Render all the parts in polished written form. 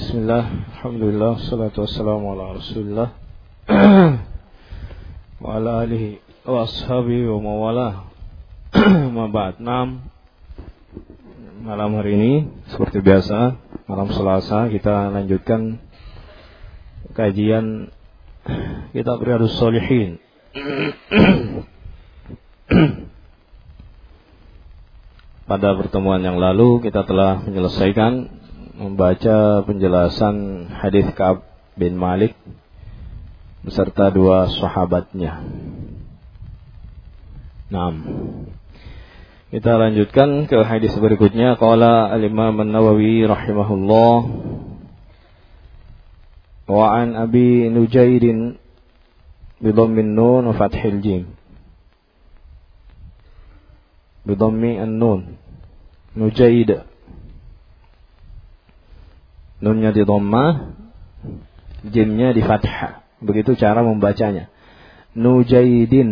Bismillah, alhamdulillah, salatu wassalamu ala rasulillah wa ala alihi wa ashabihi wa mawalah. Ma ba'd. Malam hari ini seperti biasa, malam Selasa kita lanjutkan kajian kitab Riyadhus Shalihin. Pada pertemuan yang lalu kita telah menyelesaikan membaca penjelasan hadis Ka'ab bin Malik beserta dua sahabatnya. Kita lanjutkan ke hadis berikutnya. Qala al-Imam an-Nawawi rahimahullah, wa an Abi Nujaidin bi dhammin nun wa fathil jim, bi dhammi an-nun, Nujaid, nunnya di dhammah, jimnya di fathah. Begitu cara membacanya. Nujaidin.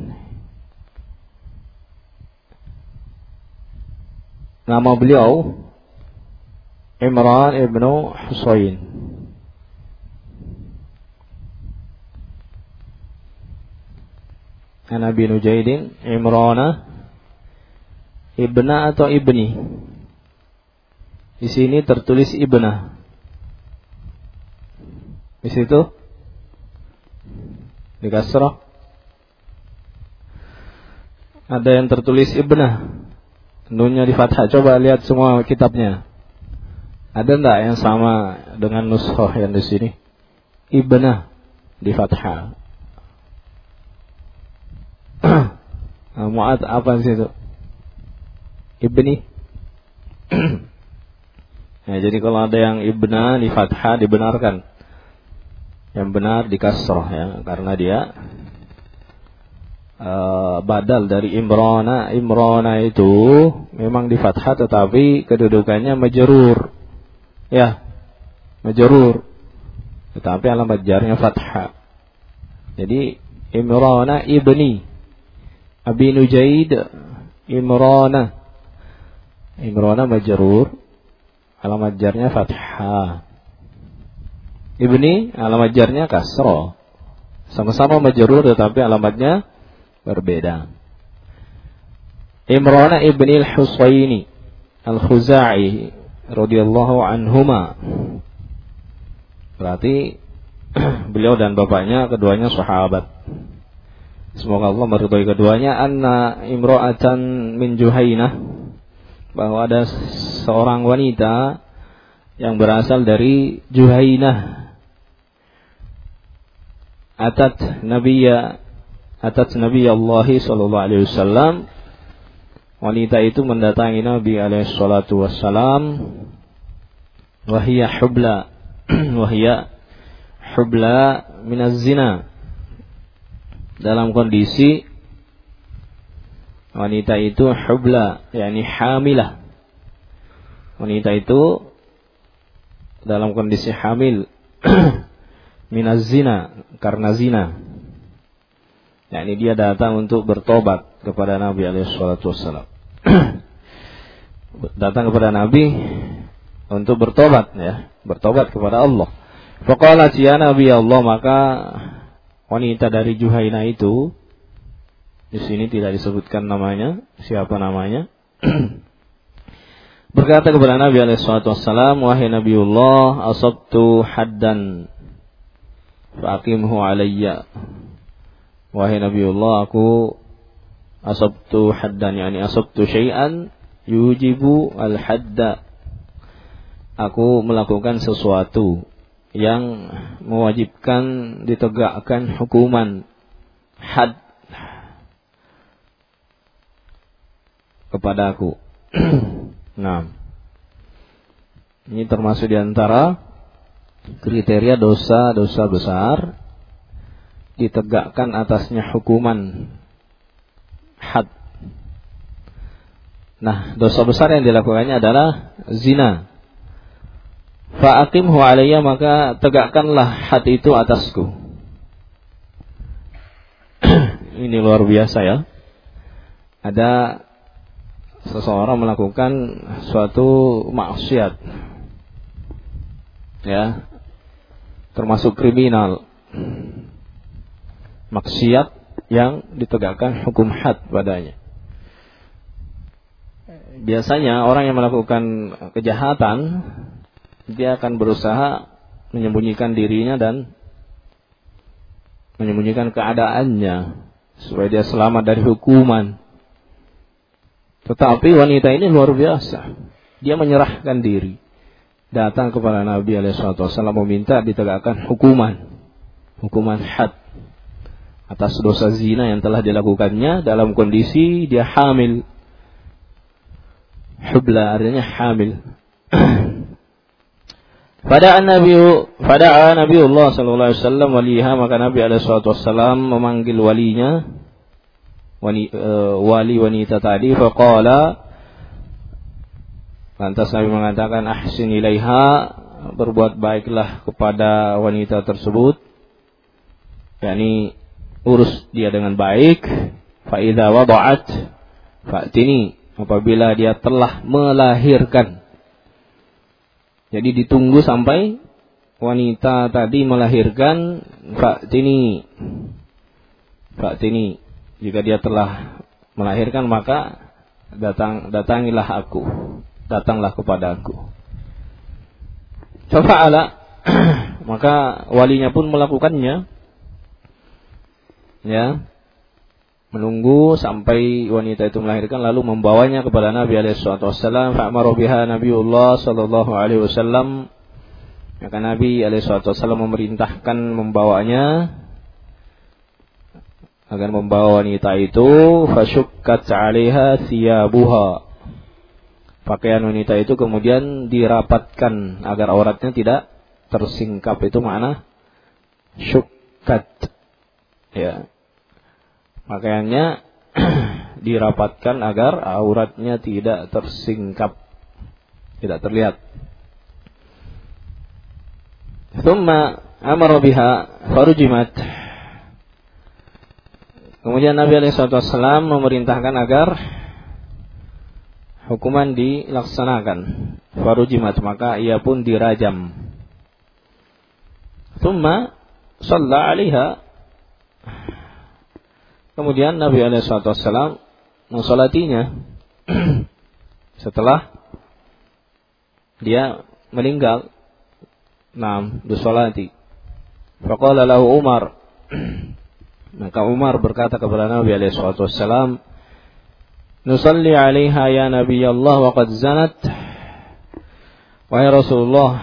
Nama beliau Imran ibnu Husain. Nabi Nujaidin, Imrana ibna atau ibni? Di sini tertulis ibna. Di situ di kasrah. Ada yang tertulis ibna, nunnya di fathah. Coba lihat semua kitabnya. Ada enggak yang sama dengan nuskhah yang di sini? Ibna di fathah. Mu'ad apa di situ? Ibni. Nah, jadi kalau ada yang ibna di fathah dibenarkan. Yang benar di kasrah ya, karena dia badal dari Imrana. Imrana itu memang di fathah tetapi kedudukannya majrur. Ya, majrur. Tetapi alamat jarnya fathah. Jadi Imrana ibni Abi Nujaid, Imrana. Imrana majrur, alamat jarnya fathah. Ibni alamat jarnya kasrah. Sama-sama majrur tetapi alamatnya berbeda. Imran ibni al-Husaini al-Khuzai radhiyallahu anhuma. Berarti beliau dan bapaknya keduanya sahabat. Semoga Allah meridhai keduanya. Anna imra'atan min Juhainah, bahwa ada seorang wanita yang berasal dari Juhainah. Atat Nabi Allah sallallahu alaihi wasallam. Wanita itu mendatangi Nabi alaihi salatu wassalam. Wahia hubla minaz zina. Dalam kondisi wanita itu hubla, yakni hamilah. Wanita itu dalam kondisi hamil minaz zina, karena zina. Yakni dia datang untuk bertobat kepada Nabi alaihi salatu wassalam. Datang kepada Nabi untuk bertobat ya, bertobat kepada Allah. Faqalat ya Nabi Allah, maka wanita dari Juhainah itu, di sini tidak disebutkan namanya, siapa namanya, berkata kepada Nabi alaihi salatu wassalam, wahai Nabiullah, asabtu haddan faqimhu alayya. Wahai Nabiullah, aku asabtu haddan, yani asabtu syai'an yujibu al-hadda. Aku melakukan sesuatu yang mewajibkan ditegakkan hukuman had kepada aku. Nah, ini termasuk di antara kriteria dosa-dosa besar ditegakkan atasnya hukuman had. Nah, dosa besar yang dilakukannya adalah zina. Fa'aqimhu alayya, maka tegakkanlah had itu atasku. Ini luar biasa ya. Ada seseorang melakukan suatu maksiat, ya, termasuk kriminal, maksiat yang ditegakkan hukum had padanya. Biasanya orang yang melakukan kejahatan, dia akan berusaha menyembunyikan dirinya dan menyembunyikan keadaannya supaya dia selamat dari hukuman. Tetapi wanita ini luar biasa. Dia menyerahkan diri, datang kepada Nabi SAW meminta ditegakkan hukuman had atas dosa zina yang telah dilakukannya dalam kondisi dia hamil. Hubla artinya hamil. Fada'a Nabiullah sallallahu alaihi wasallam waliha, maka Nabi alaihi wasallam memanggil walinya, wali wanita tadi. Faqala, lantas Nabi mengatakan, ahsin ilaiha, berbuat baiklah kepada wanita tersebut, yakni urus dia dengan baik. Fa idza wada'at fa'tini, apabila dia telah melahirkan. Jadi ditunggu sampai wanita tadi melahirkan. Fa'tini, jika dia telah melahirkan maka datanglah kepada aku. Fa'ala, maka walinya pun melakukannya, ya, menunggu sampai wanita itu melahirkan, lalu membawanya kepada Nabi SAW. Fa'amara biha Nabiullah sallallahu alaihi wasallam, maka Nabi SAW memerintahkan membawanya, agar membawa wanita itu. Fasyukkat 'alaiha thiyabuha, pakaian wanita itu kemudian dirapatkan agar auratnya tidak tersingkap. Itu makna syukkat, ya, pakaiannya dirapatkan agar auratnya tidak tersingkap, tidak terlihat. Thumma amara biha farujimat, kemudian Nabi SAW memerintahkan agar hukuman dilaksanakan. Farujimat, maka ia pun dirajam. Thumma shalla 'alaiha, kemudian Nabi SAW mensolatinya setelah dia meninggal. Disolati. Faqala lahu Umar, maka Umar berkata kepada Nabi SAW, nusalli 'alaiha ya Nabi Allah wa qad zanat. Wahai Rasulullah,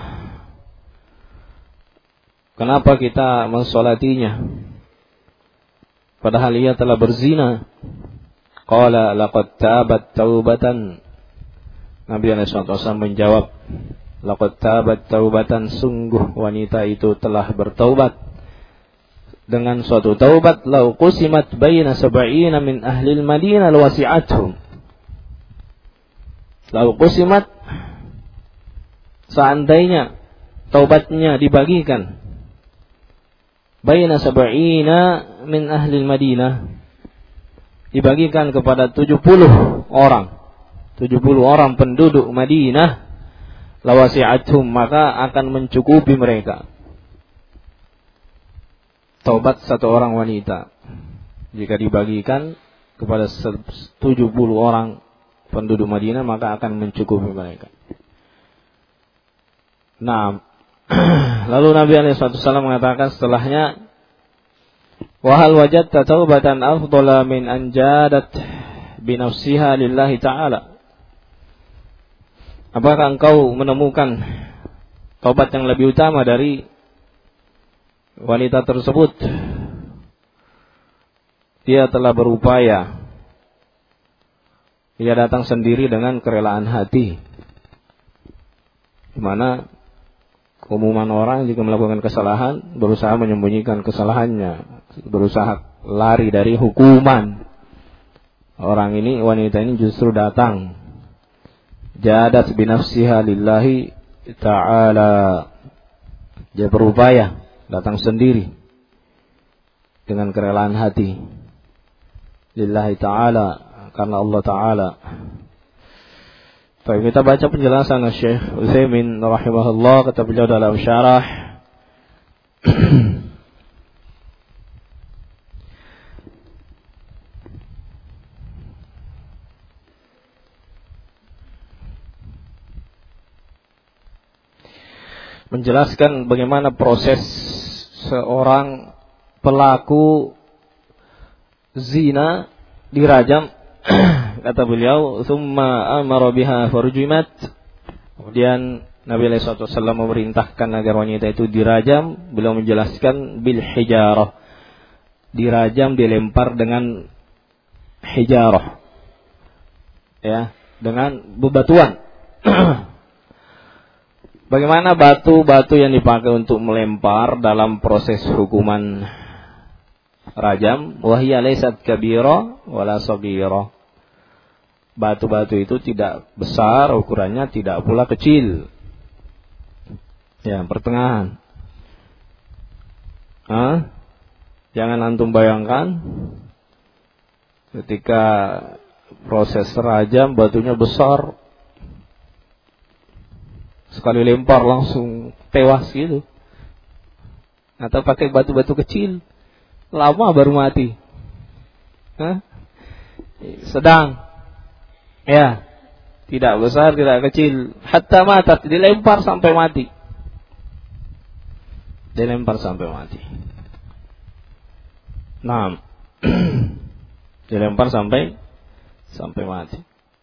kenapa kita mensolatinya padahal ia telah berzina? Qala laqad tabat taubatan. Nabi SAW menjawab, laqad tabat taubatan, sungguh wanita itu telah bertaubat dengan suatu taubat. Lau qusimat baina sab'ina min ahli al-Madinah lawasi'atuhum. Lau qusimat, seandainya taubatnya dibagikan, baina sab'ina min ahli al-Madinah, dibagikan kepada 70 orang penduduk Madinah, lawasi'atuhum, maka akan mencukupi mereka. Taubat satu orang wanita jika dibagikan kepada 70 orang penduduk Madinah, maka akan mencukupi mereka. Lalu Nabi SAW mengatakan setelahnya, wahal wajadta taubatan afdala min anjadat binafsiha lillahi ta'ala. Apakah engkau menemukan taubat yang lebih utama dari wanita tersebut? Dia telah berupaya, dia datang sendiri dengan kerelaan hati, di mana keumuman orang jika melakukan kesalahan berusaha menyembunyikan kesalahannya, berusaha lari dari hukuman. Orang ini, wanita ini justru datang, jadat binafsiha lillahi ta'ala, dia berupaya datang sendiri dengan kerelaan hati, lillahi ta'ala, karena Allah Ta'ala. Baik, kita baca penjelasan Syekh Utsaimin rahimahullah, kata beliau dalam syarah. Menjelaskan bagaimana proses seorang pelaku zina dirajam. Kata beliau, "Tsumma amara biha farjumat." Kemudian Nabi sallallahu alaihi wasallam memerintahkan agar wanita itu dirajam. Beliau menjelaskan bil hijarah. Dirajam, dilempar dengan hijarah. Ya, dengan bebatuan. Bagaimana batu-batu yang dipakai untuk melempar dalam proses hukuman rajam? Wahia laysat kabira wala saghira. Batu-batu itu tidak besar ukurannya, tidak pula kecil. Ya, pertengahan. Jangan antum bayangkan ketika proses rajam batunya besar, sekali lempar langsung tewas gitu. Atau pakai batu-batu kecil, lama baru mati. Sedang, ya, tidak besar, tidak kecil. Hatta matat, dilempar sampai mati. Dilempar sampai mati. Nah, dilempar sampai mati.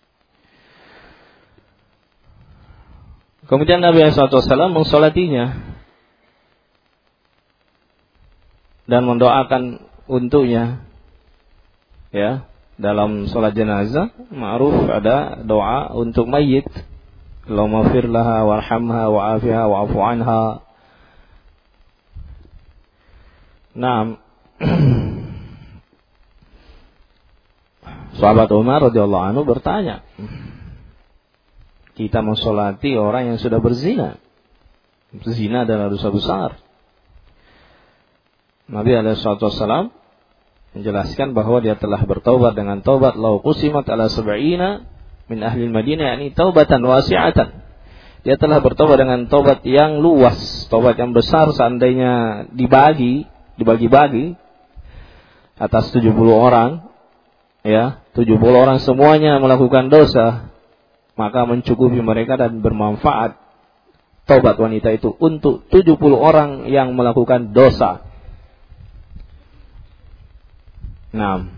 Kemudian Nabi SAW mensolatinya dan mendoakan untuknya. Ya, dalam sholat jenazah ma'ruf ada doa untuk mayit. Allahumma fir laha warhamha wa'afiha wa'afu anha. Naam. Sahabat Umar radhiyallahu anhu bertanya, kita mensolati orang yang sudah berzina. Berzina adalah dosa besar. Nabi SAW menjelaskan bahwa dia telah bertaubat dengan taubat lau qusimat ala sab'ina min ahli Madinah, yakni taubatan wasi'atan. Dia telah bertaubat dengan taubat yang luas, taubat yang besar. Seandainya dibagi-bagi atas 70 orang, ya, 70 orang semuanya melakukan dosa, maka mencukupi mereka dan bermanfaat taubat wanita itu untuk 70 orang yang melakukan dosa. Nah,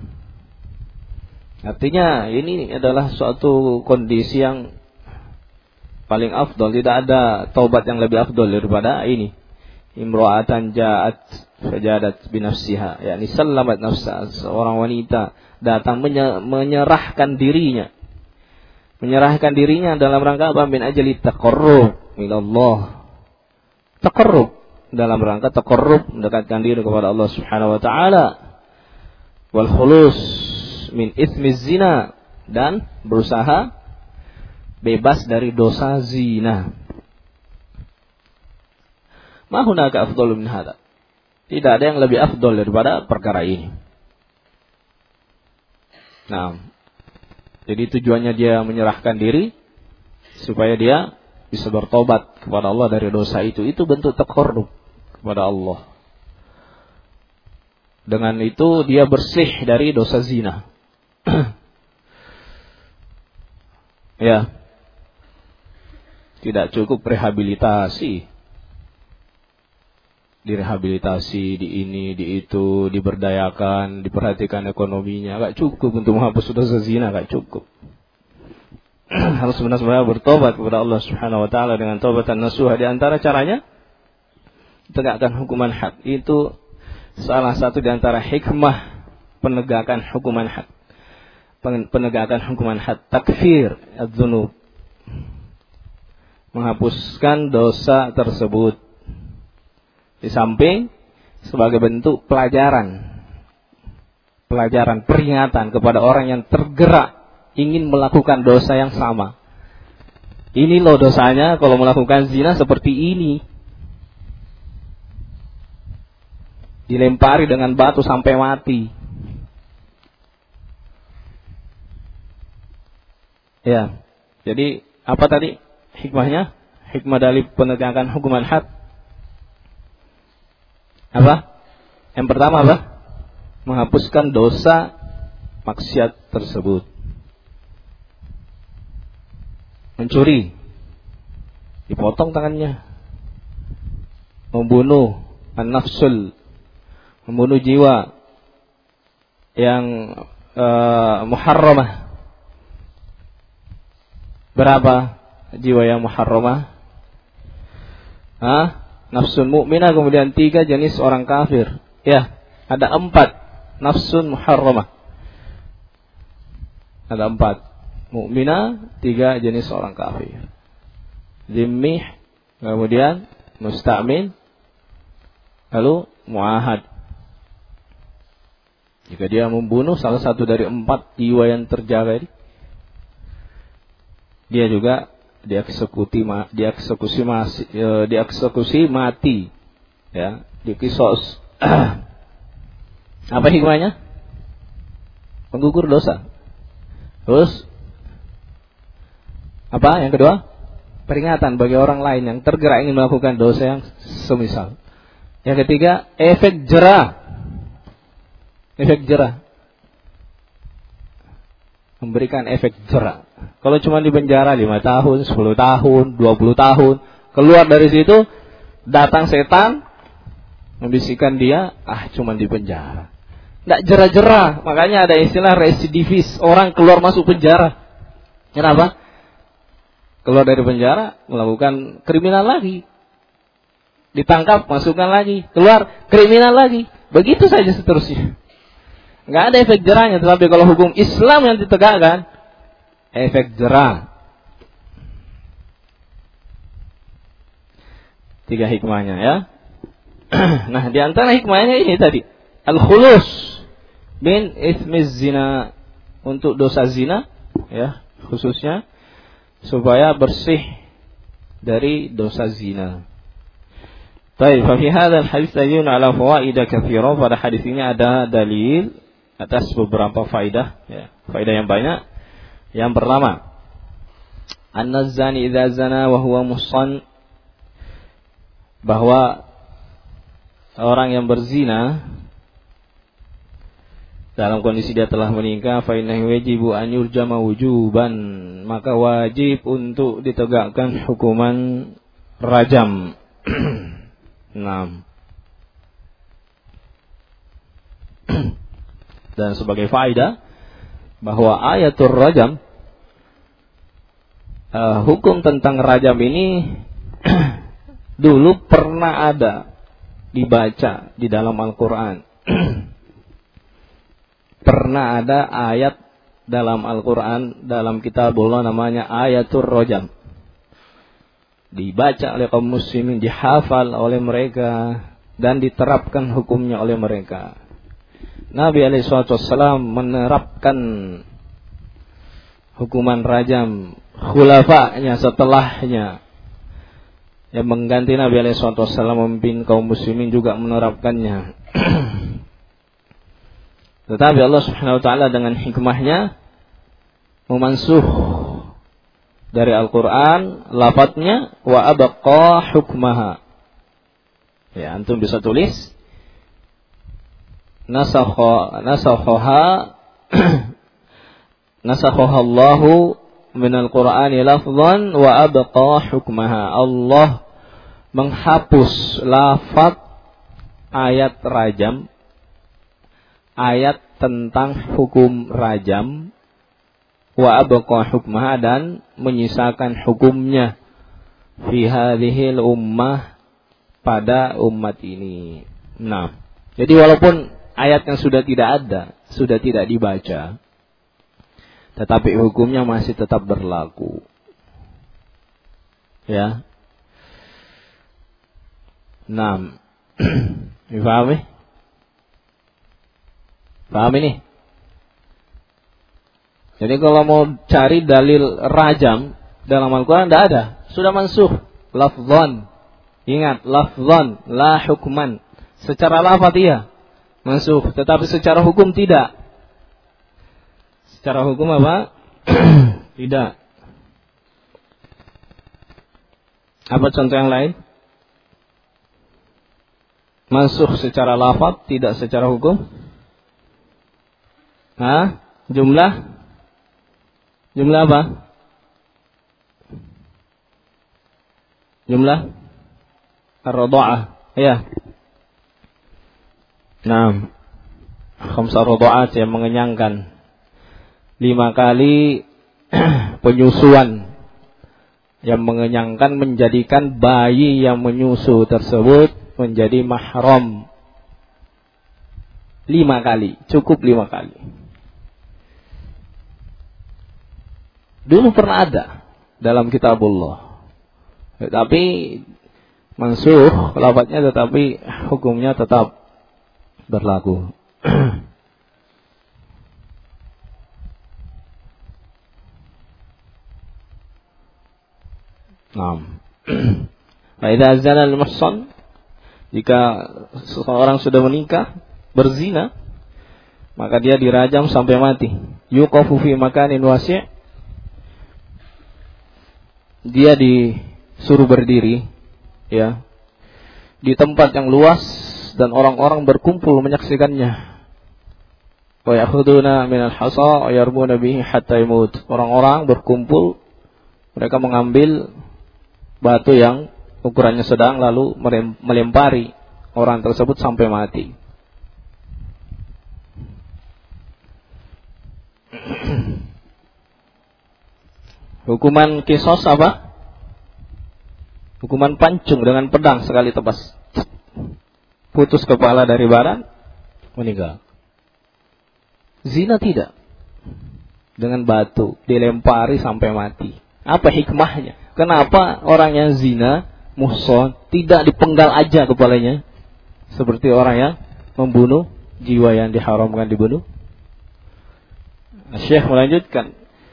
artinya ini adalah suatu kondisi yang paling afdol. Tidak ada taubat yang lebih afdol daripada ini. Imra'atan ja'at fajadat binafsiha, yakni sallamat nafsa. Seorang wanita datang menyerahkan dirinya. Menyerahkan dirinya dalam rangka apa? Min ajli taqarrub ilallah. Taqarrub, dalam rangka taqarrub, mendekatkan diri kepada Allah Subhanahu wa taala. Wal khulus min itsmi zina, dan berusaha bebas dari dosa zina. Ma hunaka afdalu min hada. Tidak ada yang lebih afdal daripada perkara ini. Nah, jadi tujuannya dia menyerahkan diri supaya dia bisa bertobat kepada Allah dari dosa itu. Itu bentuk taqarrub kepada Allah. Dengan itu dia bersih dari dosa zina. Ya. Tidak cukup rehabilitasi. Direhabilitasi, di ini, di itu, diberdayakan, diperhatikan ekonominya. Gak cukup untuk menghapus dosa zina, gak cukup. Harus benar-benar bertobat kepada Allah Subhanahu wa taala dengan taubatan nasuha. Di antara caranya tegakkan hukuman had. Itu salah satu di antara hikmah penegakan hukuman had. Penegakan hukuman had, takfir adz-dzunub. Menghapuskan dosa tersebut. Di samping sebagai bentuk pelajaran, peringatan kepada orang yang tergerak ingin melakukan dosa yang sama. Ini loh dosanya kalau melakukan zina seperti ini. Dilempari dengan batu sampai mati. Ya, jadi Apa tadi hikmahnya? Hikmah dari penegakan hukuman had. Apa? Yang pertama apa? Menghapuskan dosa maksiat tersebut. Mencuri, dipotong tangannya. Membunuh an-nafsul, membunuh jiwa yang muharramah. Berapa jiwa yang muharramah? Nafsun mu'minah, kemudian 3 jenis orang kafir. Ya, ada 4 nafsun muharramah. Ada 4 mu'minah, 3 jenis orang kafir. Zimmih, kemudian musta'min, lalu mu'ahad. Jika dia membunuh salah satu dari 4 jiwa yang terjaga ini, dia juga dieksekusi mati, ya, dikisos. Apa hikmahnya? Penggugur dosa. Terus apa yang kedua? Peringatan bagi orang lain yang tergerak ingin melakukan dosa yang semisal. Yang ketiga, efek jerah. Efek jerah. Memberikan efek jerah. Kalau cuma di penjara 5 tahun, 10 tahun, 20 tahun, keluar dari situ, datang setan membisikkan dia, cuma di penjara. Nggak jerah-jerah. Makanya ada istilah residivis, orang keluar masuk penjara. Kenapa? Keluar dari penjara, melakukan kriminal lagi. Ditangkap, masukkan lagi, keluar, kriminal lagi. Begitu saja seterusnya. Nggak ada efek jerahnya. Tetapi kalau hukum Islam yang ditegakkan, efek jerah. 3 hikmahnya, ya. Nah, di antara hikmahnya ini tadi, al-khulus min itsmiz zina, untuk dosa zina, ya, khususnya supaya bersih dari dosa zina. Baik, fa fi hadzal hadits dalilun ala fawaid katsira. Pada hadis ini ada dalil atas beberapa faidah, ya, faidah yang banyak. Yang pertama, anna zani idza zana wa huwa muhsan, bahwa orang yang berzina dalam kondisi dia telah menikah, fa innahu wajibu an yurjama wujuban, maka wajib untuk ditegakkan hukuman rajam. 6. Dan sebagai faedah bahwa ayatul rajam, hukum tentang rajam ini dulu pernah ada dibaca di dalam Al-Quran. Pernah ada ayat dalam Al-Quran, dalam kitabullah, namanya ayatul rajam. Dibaca oleh kaum muslimin, dihafal oleh mereka, dan diterapkan hukumnya oleh mereka. Nabi SAW menerapkan hukuman rajam, khulafa'nya setelahnya yang mengganti Nabi SAW memimpin kaum muslimin juga menerapkannya. Tetapi Allah Subhanahu wa taala dengan hikmahnya memansuh dari Al-Qur'an lafadznya wa abqa hukmaha. Ya, antum bisa tulis nasakhaha Allahu min al-Qur'ani lafzan wa abqa hukmaha. Allah menghapus lafaz ayat rajam, ayat tentang hukum rajam, wa abqa hukmaha, dan menyisakan hukumnya fi hadhil ummah, pada umat ini. Nah, jadi walaupun ayat yang sudah tidak ada, sudah tidak dibaca, tetapi hukumnya masih tetap berlaku. Ya. 6. Dipahami? Paham ini? Jadi kalau mau cari dalil rajam dalam Al-Quran, tidak ada. Sudah mansuh. Lafzan. Ingat, lafzan, la hukman. Secara lafaz iya mansuh, tetapi secara hukum tidak. Secara hukum apa? Tidak. Apa contoh yang lain? Mansuh secara lafaz, tidak secara hukum. Jumlah apa? Jumlah ar-radha'ah. Ya. Nah, khamsah radha'at yang mengenyangkan. 5 kali penyusuan yang mengenyangkan menjadikan bayi yang menyusu tersebut menjadi mahram. 5 kali, cukup 5 kali. Dulu pernah ada dalam kitabullah. Tetapi mansuh lafadznya, tetapi hukumnya tetap berlaku. Faidza zana al-muhsan, jika seseorang sudah menikah, berzina, maka dia dirajam sampai mati. Yuqafu fi makanin wasi', dia disuruh berdiri, ya, di tempat yang luas dan orang-orang berkumpul menyaksikannya. Wa ya'khuduna minal hasa wa yarbuna bihi hatta yamut. Orang-orang berkumpul, mereka mengambil batu yang ukurannya sedang lalu melempari orang tersebut sampai mati. Hukuman kisos apa? Hukuman pancung dengan pedang sekali tebas. Putus kepala dari badan, meninggal. Zina tidak. Dengan batu dilempari sampai mati. Apa hikmahnya? Kenapa orang yang zina, muhson, tidak dipenggal aja kepalanya seperti orang yang membunuh jiwa yang diharamkan dibunuh? Syekh melanjutkan,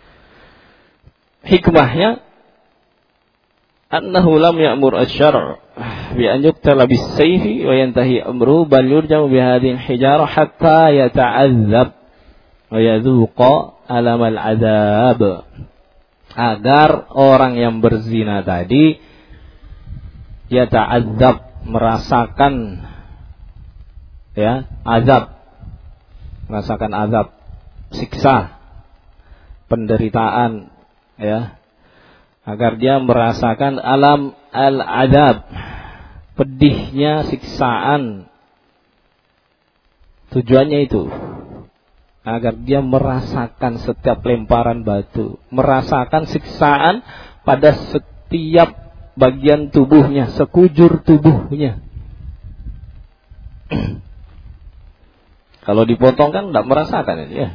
hikmahnya annahu lam ya'mur asy-syar' bi an yuqtala bis-sayfi wa yantahi amru bal yurjamu bi hadhihi al-hijarah hatta yata'adzab wa yadhuqa alam al-'adzab. Agar orang yang berzina tadi yata'adzab, merasakan azab, merasakan azab, siksa, penderitaan, agar dia merasakan alam al-adab, pedihnya siksaan. Tujuannya itu agar dia merasakan setiap lemparan batu, merasakan siksaan pada setiap bagian tubuhnya, sekujur tubuhnya. Kalau dipotong kan tidak merasakan ini, ya.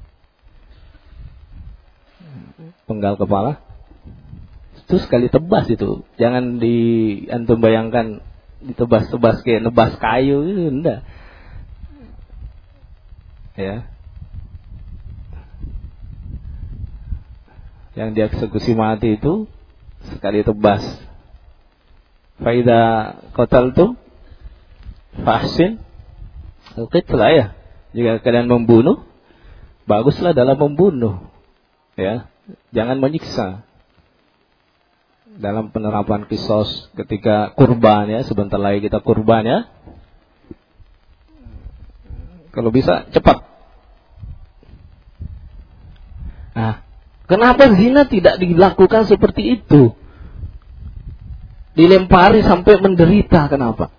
Penggal kepala itu sekali tebas itu. Jangan antum bayangkan ditebas-tebas kayak nebas kayu itu, enggak. Ya. Yang dieksekusi mati itu sekali tebas. Faida qataltum fahsin al-qitla, ya. Jika kalian membunuh, baguslah dalam membunuh, ya. Jangan menyiksa. Dalam penerapan kisos ketika kurban, ya, sebentar lagi kita kurban, ya. Kalau bisa cepat. Nah, kenapa zina tidak dilakukan seperti itu? Dilempari sampai menderita, kenapa?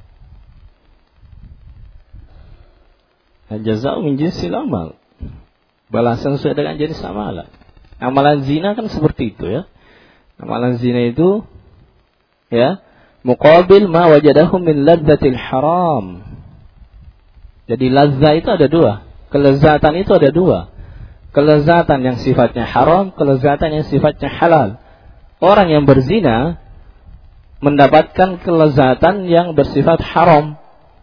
Jazaa min jinsil amal. Balasan sesuai dengan jenis amalan. Amalan zina kan seperti itu, ya. Amalan zina itu, ya, muqabil ma wajadahu min ladzatil haram. Jadi lazat itu ada dua, kelezatan itu ada dua. Kelezatan yang sifatnya haram, kelezatan yang sifatnya halal. Orang yang berzina mendapatkan kelezatan yang bersifat haram.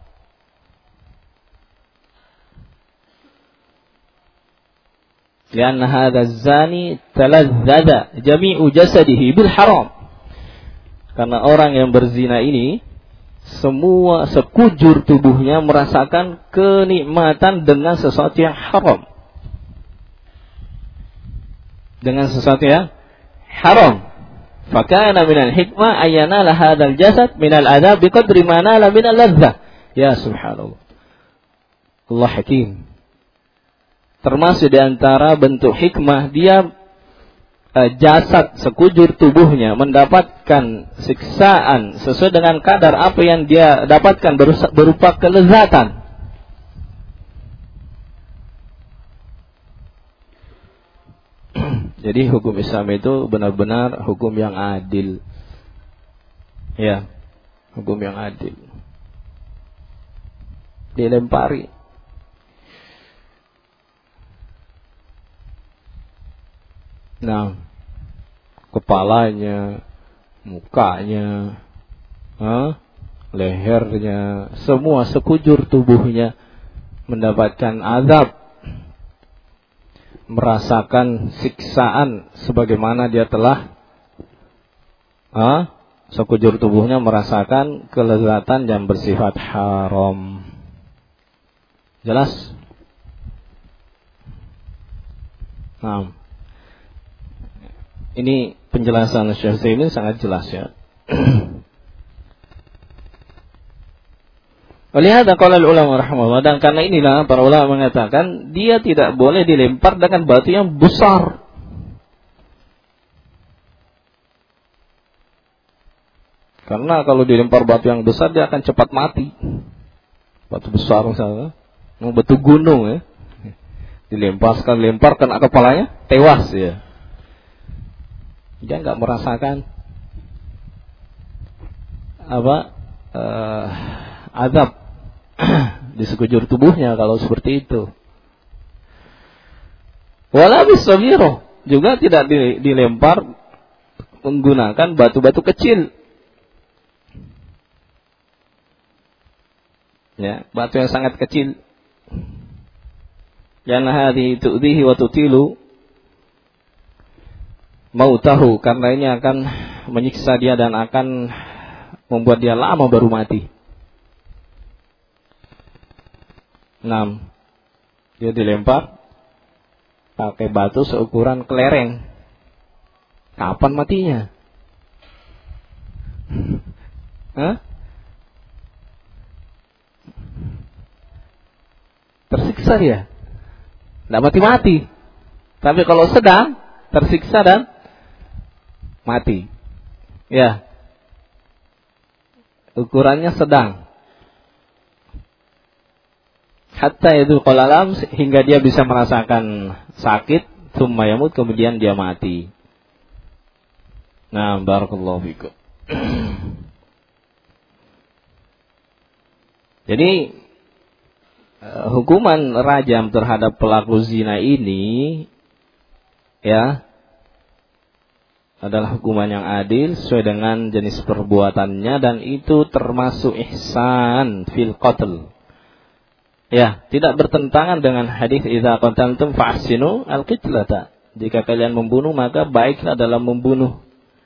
Karena hadza zani taladzza jami'u jasadihi bil haram. Karena orang yang berzina ini semua sekujur tubuhnya merasakan kenikmatan dengan sesuatu yang haram. Dengan sesuatu yang haram. Fakana minal hikmah ayanala hadzal jasad minal adab biqadri ma nala minal ladzah. Ya subhanallah. Allah hakim. Termasuk di antara bentuk hikmah dia jasad sekujur tubuhnya mendapatkan siksaan sesuai dengan kadar apa yang dia dapatkan berupa kelezatan. Jadi hukum Islam itu benar-benar hukum yang adil. Ya, hukum yang adil. Dilempari. Nah, kepalanya, mukanya, lehernya, semua sekujur tubuhnya mendapatkan azab, merasakan siksaan sebagaimana dia telah sekujur tubuhnya merasakan kelezatan yang bersifat haram. Jelas? Nah, ini penjelasan Syekh Utsaimin sangat jelas ya. Olehada qala ulama rahimahullah, dan karena inilah para ulama mengatakan dia tidak boleh dilempar dengan batu yang besar. Karena kalau dilempar batu yang besar dia akan cepat mati. Batu besar misalnya, batu gunung ya. Dilempar kena kepalanya, tewas ya. Dia enggak merasakan azab di sekujur tubuhnya kalau seperti itu. Wala bisabiro, juga tidak dilempar menggunakan batu-batu kecil. Ya, batu yang sangat kecil. Yang hadhihi tu'dhihi wa tutilu mautahu, karena ini akan menyiksa dia dan akan membuat dia lama baru mati. 6. Dia dilempar pakai batu seukuran kelereng. Kapan matinya? Tersiksa dia. Tidak mati-mati. Tapi kalau sedang tersiksa dan mati. Ya. Ukurannya sedang. Hatta itu qalalam, hingga dia bisa merasakan sakit, tsumma yamut, kemudian dia mati. Nah, barakallahu fikum. Jadi hukuman rajam terhadap pelaku zina ini ya adalah hukuman yang adil sesuai dengan jenis perbuatannya, dan itu termasuk ihsan fil qatl. Ya, tidak bertentangan dengan hadis idza qataltum fa'ahsinu al-qitlata. Jika kalian membunuh maka baiklah dalam membunuh.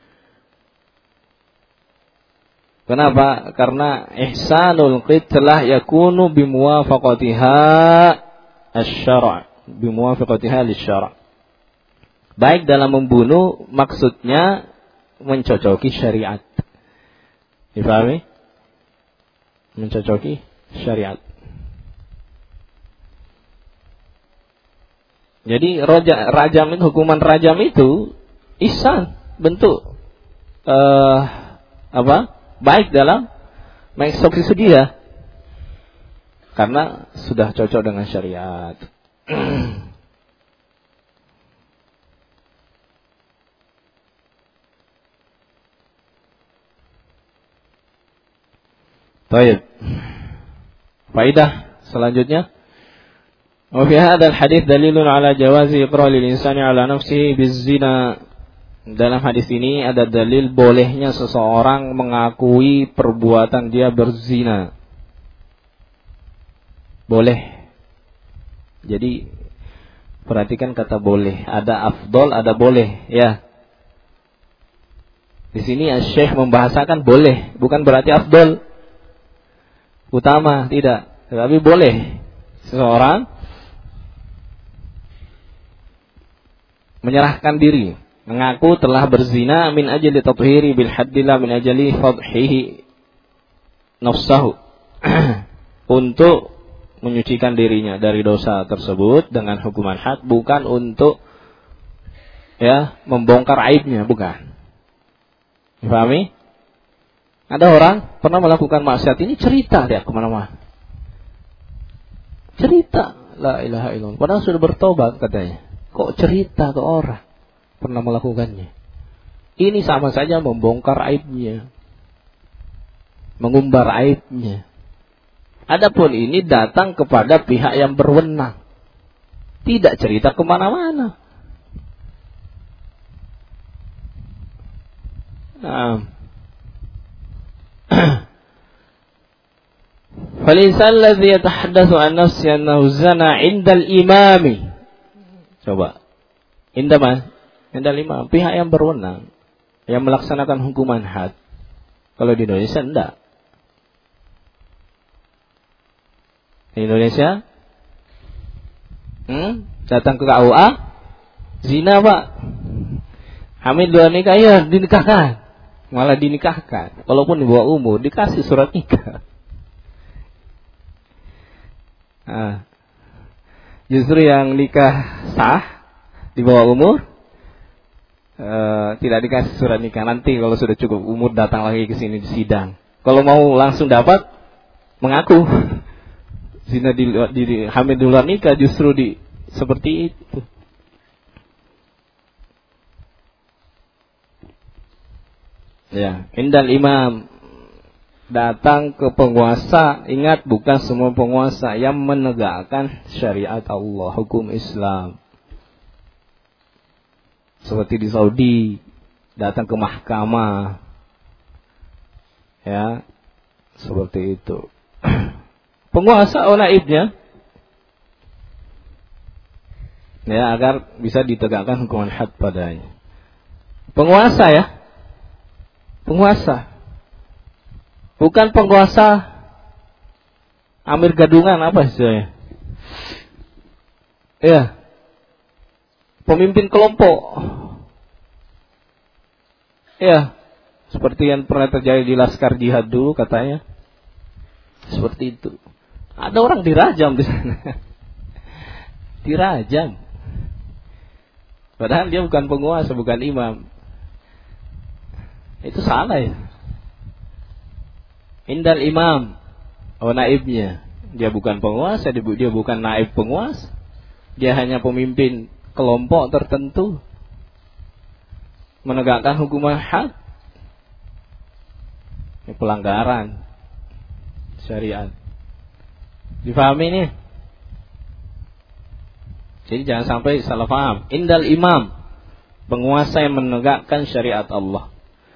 Kenapa? Karena ihsanul qitlah yakunu bimuwafaqatiha asy-syara', bimuwafaqatiha lis-syara'. Baik dalam membunuh maksudnya mencocoki syariat. Dipahami? Mencocoki syariat. Jadi rajam, hukuman rajam itu ihsan, bentuk baik dalam mengeksekusi dia, karena sudah cocok dengan syariat. Baik. Faidah selanjutnya, wa fi hadzal hadits dalilun ala jawazi iqraril insani ala nafsihi bizina. Dalam hadis ini ada dalil bolehnya seseorang mengakui perbuatan dia berzina. Boleh. Jadi perhatikan kata boleh, ada afdol, ada boleh, ya. Di sini Syekh membahasakan boleh, bukan berarti afdol, utama, tidak, tetapi boleh seseorang menyerahkan diri, mengaku telah berzina min ajli tathhiri bil haddillah min ajli fadhihi nafsahu untuk menyucikan dirinya dari dosa tersebut dengan hukuman had, bukan untuk membongkar aibnya, bukan. Dipahami? Ada orang pernah melakukan maksiat ini, cerita dia kemana-mana. Cerita, la ilaha illallah. Padahal sudah bertobat katanya. Kok cerita ke orang pernah melakukannya? Ini sama saja membongkar aibnya, mengumbar aibnya. Adapun ini datang kepada pihak yang berwenang, tidak cerita kemana-mana. Fal-insan alladhi yatahaddatsu an nafsi annahu zana 'inda al-imami. Coba. Inda man? Inda al-imam, pihak yang berwenang yang melaksanakan hukuman had. Kalau di Indonesia enggak. Di Indonesia datang ke KUA, zina Pak, hamil 2 nikah, ya dinikahkan, malah dinikahkan, walaupun di bawah umur dikasih surat nikah. Justru yang nikah sah di bawah umur tidak dikasih surat nikah. Nanti kalau sudah cukup umur datang lagi ke sini di sidang. Kalau mau langsung dapat, mengaku zina di hamil di luar nikah, justru seperti itu. Ya, indal imam, datang ke penguasa. Ingat, bukan semua penguasa yang menegakkan syariat Allah, hukum Islam. Seperti di Saudi, datang ke mahkamah. Ya, seperti itu. Penguasa naibnya, ya, agar bisa ditegakkan hukuman had padanya. Penguasa ya, penguasa, bukan penguasa amir gadungan apa istilahnya? Ya, pemimpin kelompok. Ya, seperti yang pernah terjadi di Laskar Jihad dulu katanya, seperti itu. Ada orang dirajam di sana. Dirajam. Padahal dia bukan penguasa, bukan imam. Itu salah ya. Indal imam, naibnya. Dia bukan penguasa, dia bukan naib penguasa. Dia hanya pemimpin kelompok tertentu. Menegakkan hukuman had. Ini pelanggaran syariat. Difahami ini? Jadi jangan sampai salah paham. Indal imam, penguasa yang menegakkan syariat Allah.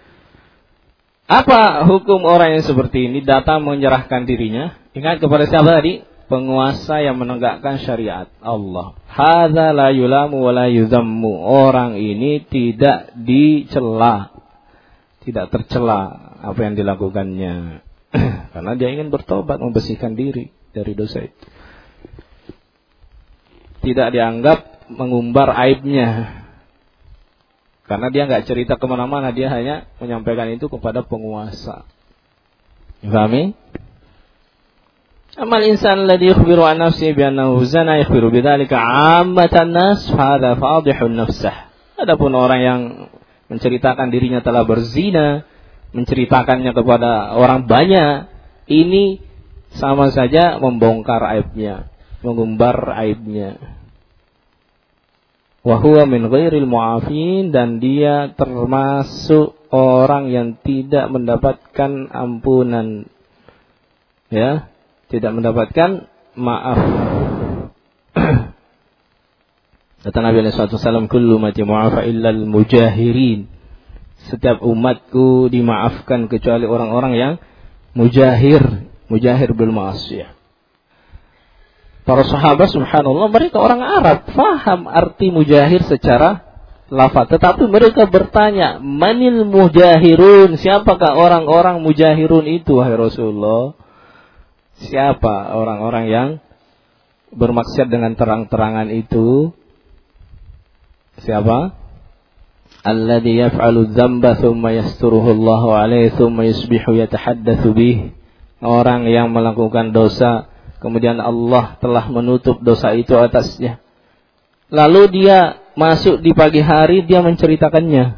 Apa hukum orang yang seperti ini? Datang menyerahkan dirinya. Ingat kepada siapa tadi? Penguasa yang menegakkan syariat Allah. Hadza la yulamu wa la yuzammu. Orang ini tidak dicela, tidak tercela apa yang dilakukannya. Karena dia ingin bertobat, membersihkan diri dari dosa itu. Tidak dianggap mengumbar aibnya. Karena dia nggak cerita kemana-mana, dia hanya menyampaikan itu kepada penguasa. Pahami? Amal insan alladhi yukhbiru an nafsihi bi annahu zana yukhbiru bidzalika 'ammatan nas fa hadha fadihun nafsah. Adapun orang yang menceritakan dirinya telah berzina, menceritakannya kepada orang banyak, ini sama saja membongkar aibnya, mengumbar aibnya. Wa huwa min ghairil mu'afin, dan dia termasuk orang yang tidak mendapatkan ampunan. Ya, tidak mendapatkan maaf. Kata Nabi SAW, kullu ummati mu'afa illal mujahirin. Setiap umatku dimaafkan kecuali orang-orang yang mujahir bil ma'asiyah. Para sahabat subhanallah, mereka orang Arab, faham arti mujahir secara lafaz, tetapi mereka bertanya, manil mujahirun, siapakah orang-orang mujahirun itu wahai Rasulullah? Siapa orang-orang yang bermaksiat dengan terang-terangan itu? Siapa? alladhi yaf'alu dzamba thumma yasturuhu Allahu alaihi thumma yusbihu yatahaddatsu bih. Orang yang melakukan dosa kemudian Allah telah menutup dosa itu atasnya. Lalu dia masuk di pagi hari dia menceritakannya.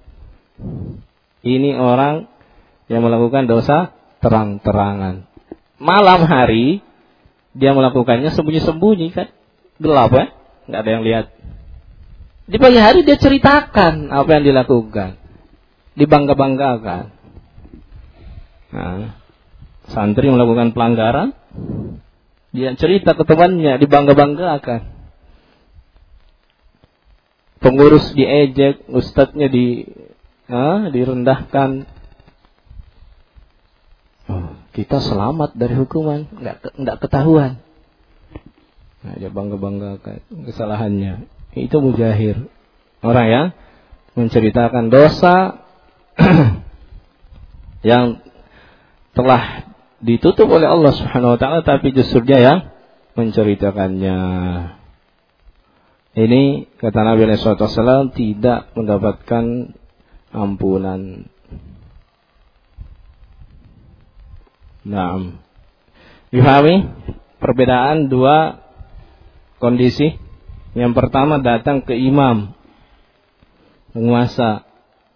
Ini orang yang melakukan dosa terang-terangan. Malam hari dia melakukannya sembunyi-sembunyi kan. Gelap ya, nggak ada yang lihat. Di pagi hari dia ceritakan apa yang dilakukan, dibangga-banggakan. Nah, santri melakukan pelanggaran, dia cerita ke temannya, dibangga-banggakan. Pengurus diejek, ustadznya direndahkan. Oh, kita selamat dari hukuman, nggak ketahuan. Nah, dia bangga-banggakan kesalahannya. Itu mujahir, orang yang menceritakan dosa yang telah ditutup oleh Allah Subhanahu wa taala, tapi justru dia yang menceritakannya. Ini kata Nabi sallallahu alaihi wasallam tidak mendapatkan ampunan. Naam. Difahami perbedaan dua kondisi. Yang pertama datang ke imam, penguasa,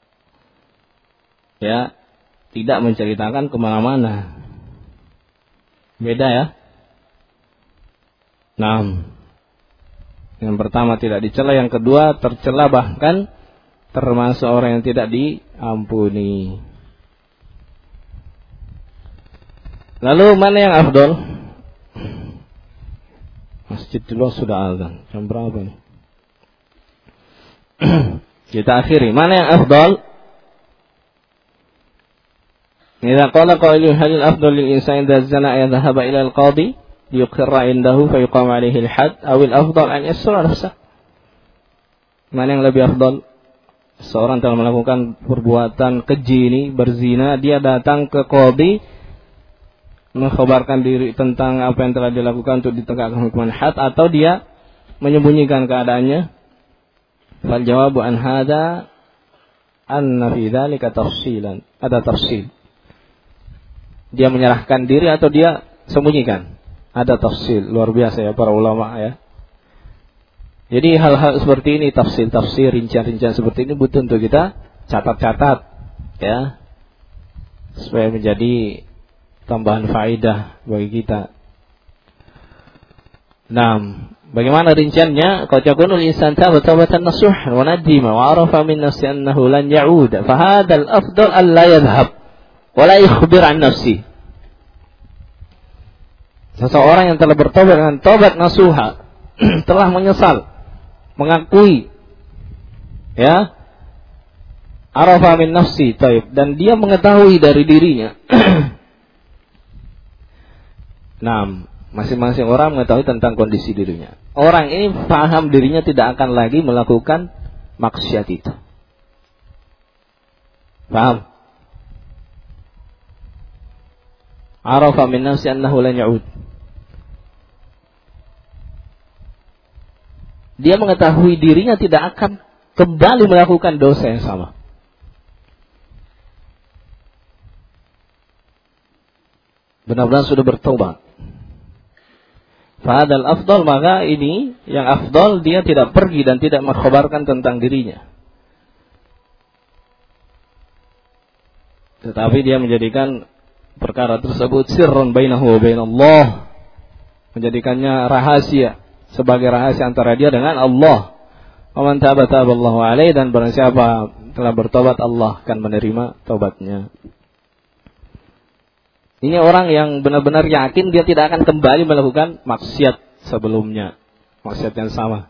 ya, tidak menceritakan kemana-mana. Beda ya. Nah, yang pertama tidak dicela, yang kedua tercela, bahkan termasuk orang yang tidak diampuni. Lalu mana yang afdol? Masjid di luar sudah azan. Jam berapa nih? Kita akhiri. Mana yang afdal? Idza qala qailun hal al-afdal lil insani idza zana an yadhhaba ila al-qadi yuqirra indahu fa yuqam alayhi al-hadd aw al-afdal an yasra nafsah. Mana yang lebih afdal? Seorang telah melakukan perbuatan keji ini, berzina, dia datang ke qadi mengkhabarkan diri tentang apa yang telah dilakukan untuk ditegakkan hukuman had, atau dia menyembunyikan keadaannya. Fal jawabu an hada anna fi dzalika tafsilan. Ada tafsil. Dia menyerahkan diri atau dia sembunyikan. Ada tafsil. Luar biasa ya para ulama ya. Jadi hal-hal seperti ini, tafsir-tafsir, rincian-rincian seperti ini butuh untuk kita catat-catat ya. Supaya menjadi tambahan faedah bagi kita. Nah, bagaimana rinciannya? Qad yakunu al-insan tawbatan nasuh wa nadima wa arafa min nafsi annahu lan ya'ud. Fa hadha al-afdal an la yadhhab wa la yukhbir an nafsi. Seseorang yang telah bertobat dengan tobat nasuha, telah menyesal, mengakui ya, arafa min nafsi, taib, dan dia mengetahui dari dirinya. Nah, masing-masing orang mengetahui tentang kondisi dirinya. Orang ini paham dirinya tidak akan lagi melakukan maksiat itu. Paham? Arafa min nafsi annahu lan ya'ud. Dia mengetahui dirinya tidak akan kembali melakukan dosa yang sama. Benar-benar sudah bertobat. Fahadal afdal, maka ini yang afdal, dia tidak pergi dan tidak mengkhabarkan tentang dirinya. Tetapi dia menjadikan perkara tersebut sirrun bainahu wa bainallah, menjadikannya rahasia, sebagai rahasia antara dia dengan Allah. Wa man taba taballahu alaihi, dan barang siapa telah bertobat, Allah akan menerima taubatnya. Ini orang yang benar-benar yakin dia tidak akan kembali melakukan maksiat sebelumnya, maksiat yang sama.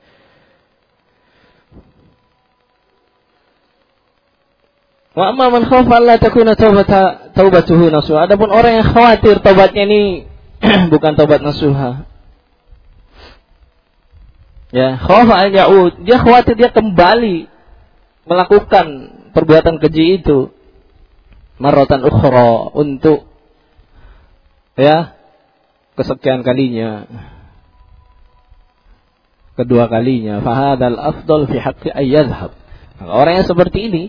Wa amma man khafa alla takuna taubatuhu nasuha. Adapun orang yang khawatir taubatnya ini bukan taubat nasuha. Ya, khafa an ya'ud, dia khawatir dia kembali melakukan perbuatan keji itu marratan ukhra, untuk ya kesekian kalinya, kedua kalinya. Fahadal afdal fi haqqi ayyadhhab. Nah, orang yang seperti ini,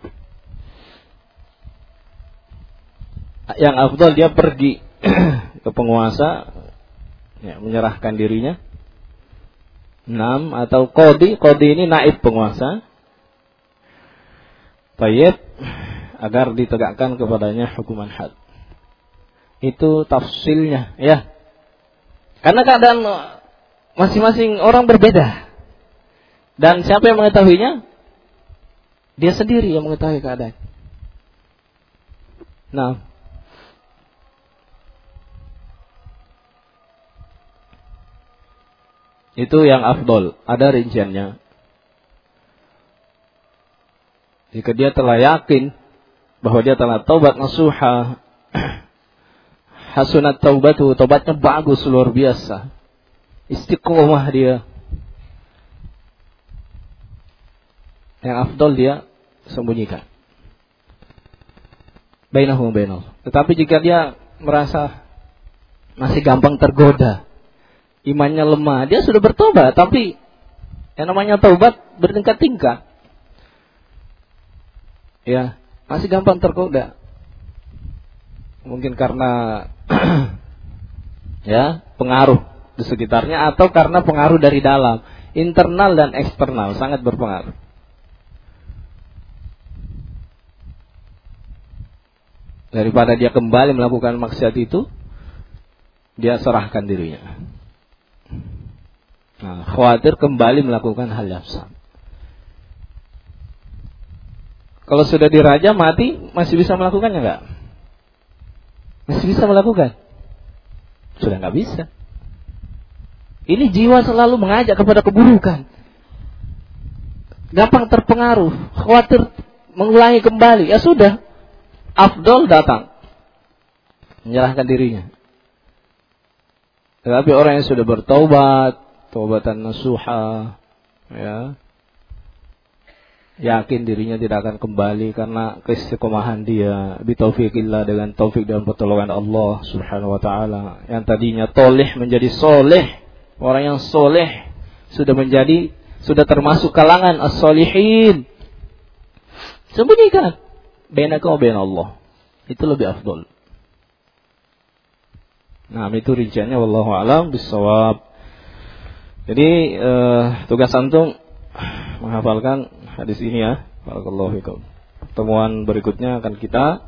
yang afdal dia pergi ke penguasa, ya, menyerahkan dirinya. 6. Atau qadi ini naib penguasa. Tayyib, agar ditegakkan kepadanya hukuman had. Itu tafsilnya, ya. Karena keadaan masing-masing orang berbeda. Dan siapa yang mengetahuinya? Dia sendiri yang mengetahui keadaan. Nah, itu yang afdol. Ada rinciannya. Jika dia telah yakin bahwa dia telah taubat nasuha, hasunat taubatu, taubatnya bagus, luar biasa, istiqomah dia, yang afdol dia sembunyikan bainahu bainal. Tetapi jika dia merasa masih gampang tergoda, imannya lemah, dia sudah bertobat, tapi yang namanya taubat bertingkat-tingkat, ya, masih gampang tergoda. Mungkin karena ya, pengaruh di sekitarnya, atau karena pengaruh dari dalam, internal dan eksternal sangat berpengaruh. Daripada dia kembali melakukan maksiat itu, dia serahkan dirinya. Nah, khawatir kembali melakukan hal yang sama. Kalau sudah dirajam mati, masih bisa melakukannya enggak? Masih bisa melakukan? Sudah enggak bisa. Ini jiwa selalu mengajak kepada keburukan. Gampang terpengaruh, khawatir mengulangi kembali. Ya sudah, afdol datang, menyerahkan dirinya. Tetapi orang yang sudah bertaubat, taubatan nasuha, ya, yakin dirinya tidak akan kembali karena keistiqomahan dia bitaufiqillah, dengan taufik dan pertolongan Allah Subhanahu wa taala. Yang tadinya toleh menjadi soleh, orang yang soleh sudah termasuk kalangan as-solihin. Sembunyikan bainaka wa bain Allah. Itu lebih afdol. Nah, itu rinciannya, wallahu a'lam bissawab. Jadi tugas antum menghafalkan hadis ini, ya. Barakallahu fikum. Pertemuan berikutnya akan kita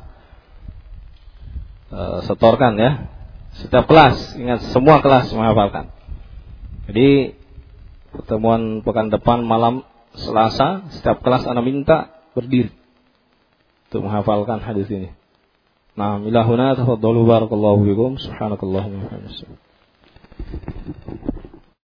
setorkan, ya. Setiap kelas, ingat semua kelas menghafalkan. Jadi pertemuan pekan depan malam Selasa, setiap kelas ana minta berdiri untuk menghafalkan hadis ini. Nah, ilahuna tafaddalu barakallahu fikum. Subhanakallahumma wa bihamdika.